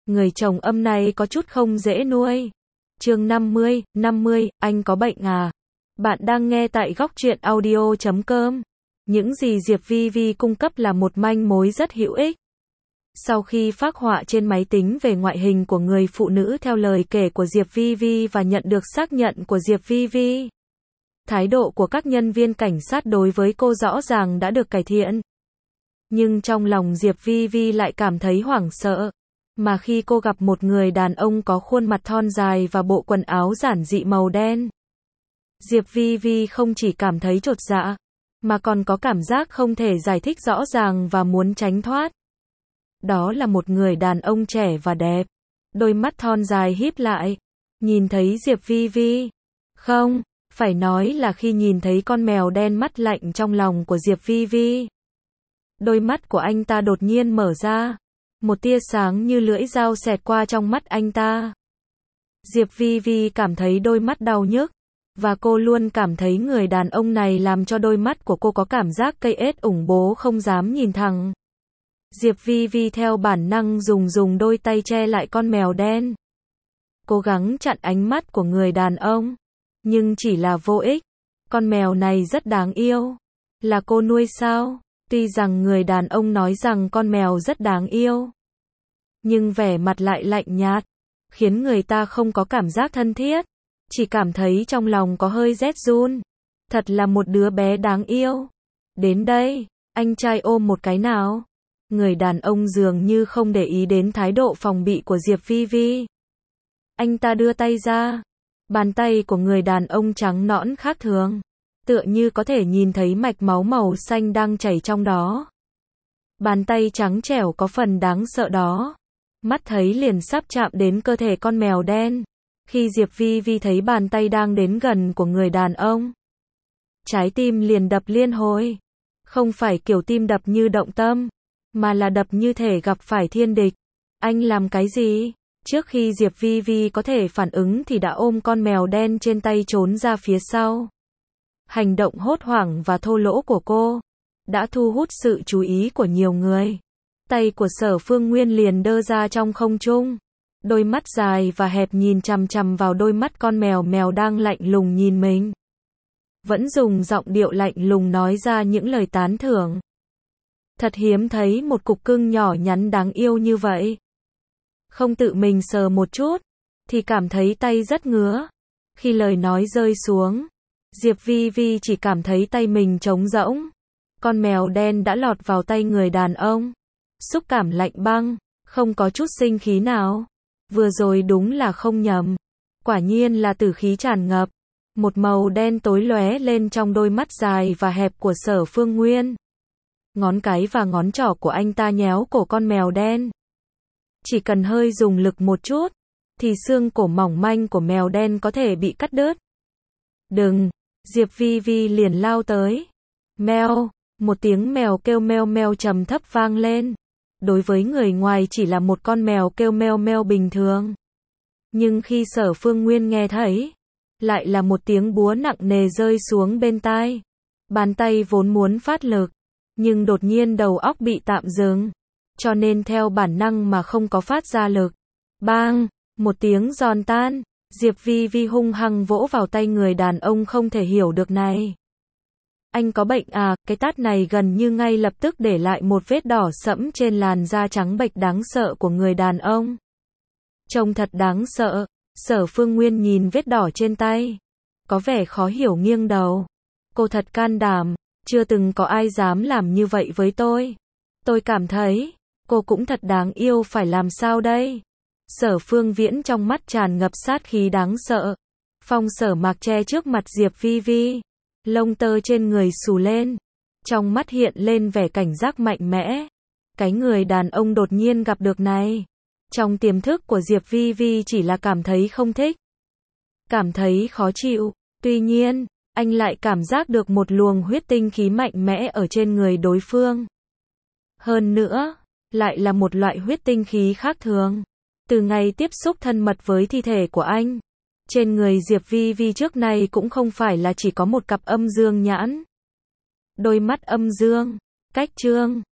Người chồng âm này có chút không dễ nuôi. Chương 50, anh có bệnh à? Bạn đang nghe tại góc truyện audio.com. Những gì Diệp Vi Vi cung cấp là một manh mối rất hữu ích. Sau khi phác họa trên máy tính về ngoại hình của người phụ nữ theo lời kể của Diệp Vi Vi và nhận được xác nhận của Diệp Vi Vi, thái độ của các nhân viên cảnh sát đối với cô rõ ràng đã được cải thiện. Nhưng trong lòng Diệp Vi Vi lại cảm thấy hoảng sợ. Mà khi cô gặp một người đàn ông có khuôn mặt thon dài và bộ quần áo giản dị màu đen, Diệp Vi Vi không chỉ cảm thấy chột dạ, mà còn có cảm giác không thể giải thích rõ ràng và muốn tránh thoát. Đó là một người đàn ông trẻ và đẹp, đôi mắt thon dài híp lại, nhìn thấy Diệp Vi Vi. Không, phải nói là khi nhìn thấy con mèo đen mắt lạnh trong lòng của Diệp Vi Vi. Đôi mắt của anh ta đột nhiên mở ra, một tia sáng như lưỡi dao xẹt qua trong mắt anh ta. Diệp Vi Vi cảm thấy đôi mắt đau nhức, và cô luôn cảm thấy người đàn ông này làm cho đôi mắt của cô có cảm giác cây ết ủng bố không dám nhìn thẳng. Diệp Vi Vi theo bản năng dùng đôi tay che lại con mèo đen, cố gắng chặn ánh mắt của người đàn ông, nhưng chỉ là vô ích. Con mèo này rất đáng yêu. Là cô nuôi sao? Tuy rằng người đàn ông nói rằng con mèo rất đáng yêu, nhưng vẻ mặt lại lạnh nhạt, khiến người ta không có cảm giác thân thiết, chỉ cảm thấy trong lòng có hơi rét run. Thật là một đứa bé đáng yêu. Đến đây, anh trai ôm một cái nào. Người đàn ông dường như không để ý đến thái độ phòng bị của Diệp Vi Vi. Anh ta đưa tay ra. Bàn tay của người đàn ông trắng nõn khác thường, tựa như có thể nhìn thấy mạch máu màu xanh đang chảy trong đó. Bàn tay trắng trẻo có phần đáng sợ đó, mắt thấy liền sắp chạm đến cơ thể con mèo đen. Khi Diệp Vi Vi thấy bàn tay đang đến gần của người đàn ông, trái tim liền đập liên hồi. Không phải kiểu tim đập như động tâm, mà là đập như thể gặp phải thiên địch. Anh làm cái gì? Trước khi Diệp Vi Vi có thể phản ứng thì đã ôm con mèo đen trên tay trốn ra phía sau. Hành động hốt hoảng và thô lỗ của cô đã thu hút sự chú ý của nhiều người. Tay của Sở Phương Nguyên liền đơ ra trong không trung, đôi mắt dài và hẹp nhìn chằm chằm vào đôi mắt con mèo đang lạnh lùng nhìn mình. Vẫn dùng giọng điệu lạnh lùng nói ra những lời tán thưởng. Thật hiếm thấy một cục cưng nhỏ nhắn đáng yêu như vậy. Không tự mình sờ một chút, thì cảm thấy tay rất ngứa. Khi lời nói rơi xuống, Diệp Vi Vi chỉ cảm thấy tay mình trống rỗng. Con mèo đen đã lọt vào tay người đàn ông. Xúc cảm lạnh băng, không có chút sinh khí nào. Vừa rồi đúng là không nhầm. Quả nhiên là tử khí tràn ngập. Một màu đen tối lóe lên trong đôi mắt dài và hẹp của Sở Phương Nguyên. Ngón cái và ngón trỏ của anh ta nhéo cổ con mèo đen. Chỉ cần hơi dùng lực một chút, thì xương cổ mỏng manh của mèo đen có thể bị cắt đứt. Đừng! Diệp Vi Vi liền lao tới. Meo! Một tiếng mèo kêu meo meo trầm thấp vang lên. Đối với người ngoài chỉ là một con mèo kêu meo meo bình thường. Nhưng khi Sở Phương Nguyên nghe thấy, lại là một tiếng búa nặng nề rơi xuống bên tai. Bàn tay vốn muốn phát lực, nhưng đột nhiên đầu óc bị tạm dừng, cho nên theo bản năng mà không có phát ra lực. Bang! Một tiếng giòn tan, Diệp Vi Vi hung hăng vỗ vào tay người đàn ông không thể hiểu được này. Anh có bệnh à? Cái tát này gần như ngay lập tức để lại một vết đỏ sẫm trên làn da trắng bệch đáng sợ của người đàn ông. Trông thật đáng sợ. Sở Phương Nguyên nhìn vết đỏ trên tay, có vẻ khó hiểu nghiêng đầu. Cô thật can đảm, chưa từng có ai dám làm như vậy với tôi. Tôi cảm thấy, cô cũng thật đáng yêu, phải làm sao đây? Sở Phương Viễn trong mắt tràn ngập sát khí đáng sợ. Phong Sở Mạc che trước mặt Diệp Vi Vi, lông tơ trên người xù lên, trong mắt hiện lên vẻ cảnh giác mạnh mẽ. Cái người đàn ông đột nhiên gặp được này, trong tiềm thức của Diệp Vi Vi chỉ là cảm thấy không thích, cảm thấy khó chịu. Tuy nhiên, anh lại cảm giác được một luồng huyết tinh khí mạnh mẽ ở trên người đối phương. Hơn nữa, lại là một loại huyết tinh khí khác thường. Từ ngày tiếp xúc thân mật với thi thể của anh, trên người Diệp Vi Vi trước nay cũng không phải là chỉ có một cặp âm dương nhãn. Đôi mắt âm dương, cách trương,